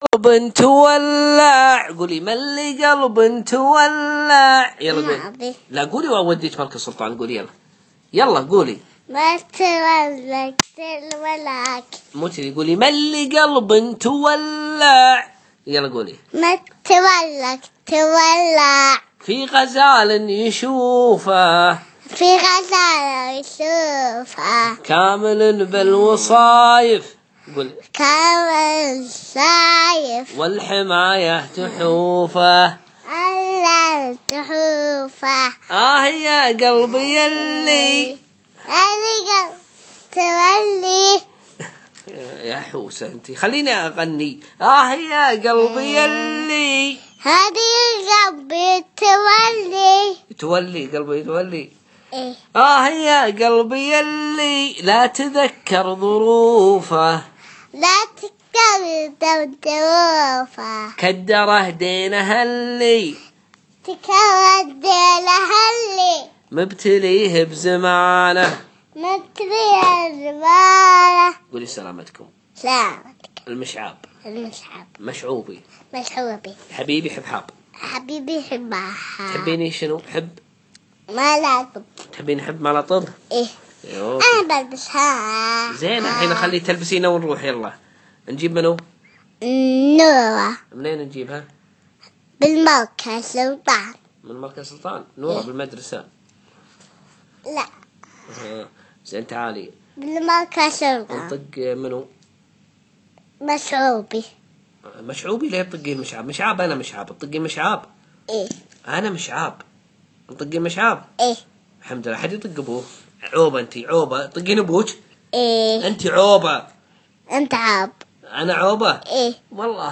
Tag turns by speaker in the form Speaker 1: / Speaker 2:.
Speaker 1: قلب تولع. قولي ملي قلب تولع. يلا قولي. لا قولي وأوديك ملك السلطان. قولي يلا يلا قولي.
Speaker 2: ما تولك تولعك.
Speaker 1: مو تدي. قولي ملي قلب تولع. يلا قولي.
Speaker 2: ما تولك تولع.
Speaker 1: في غزال يشوفه.
Speaker 2: في غزال يشوفه.
Speaker 1: كامل بالوصايف. قولي.
Speaker 2: كامل صايف.
Speaker 1: والحماية تحوفه.
Speaker 2: على تحوفه.
Speaker 1: يا قلبي يلي.
Speaker 2: أنا تولي.
Speaker 1: يا حوسة انتي خليني اغني. يا قلبي يلي.
Speaker 2: هذه قلبي تولي.
Speaker 1: تولي قلبي تولي.
Speaker 2: إيه.
Speaker 1: يا قلبي يلي لا تذكر ظروفه.
Speaker 2: لا تكرر ظروفه.
Speaker 1: كدره دينه اللي
Speaker 2: تكرر لها اللي
Speaker 1: مبتليه بزمانه.
Speaker 2: متري الزبالة.
Speaker 1: قولي سلامتكم.
Speaker 2: سلامتك.
Speaker 1: المشعاب.
Speaker 2: المشعب.
Speaker 1: مشعوبي.
Speaker 2: مشعوبي.
Speaker 1: حبيبي حبحاب.
Speaker 2: حبيبي حبها.
Speaker 1: تحبيني شنو؟ حب
Speaker 2: ما لعب.
Speaker 1: تحبيني حب ما لطب.
Speaker 2: إيه. أنا بلبسها.
Speaker 1: زين الحين خلي تلبسينا ونروح. يلا نجيب منو؟
Speaker 2: نورة.
Speaker 1: منين نجيبها؟
Speaker 2: بالمركز سلطان.
Speaker 1: من مركز سلطان. نورة بالمدرسة.
Speaker 2: لا.
Speaker 1: زين تعالي.
Speaker 2: بالمركز سلطان.
Speaker 1: نطق منو؟
Speaker 2: مشعوبي.
Speaker 1: مشعوبي. ليه تطقين مشعاب؟ مشعاب. أنا مشعاب. تطقين مشعاب.
Speaker 2: إيه.
Speaker 1: أنا مشعاب. تطقين مشعاب.
Speaker 2: إيه.
Speaker 1: الحمد لله. حد يطق أبوه. عوبة أنتي. عوبة. تطقين أبوك.
Speaker 2: إيه.
Speaker 1: أنتي عوبة.
Speaker 2: أنت عاب.
Speaker 1: أنا عوبة.
Speaker 2: إيه.
Speaker 1: والله.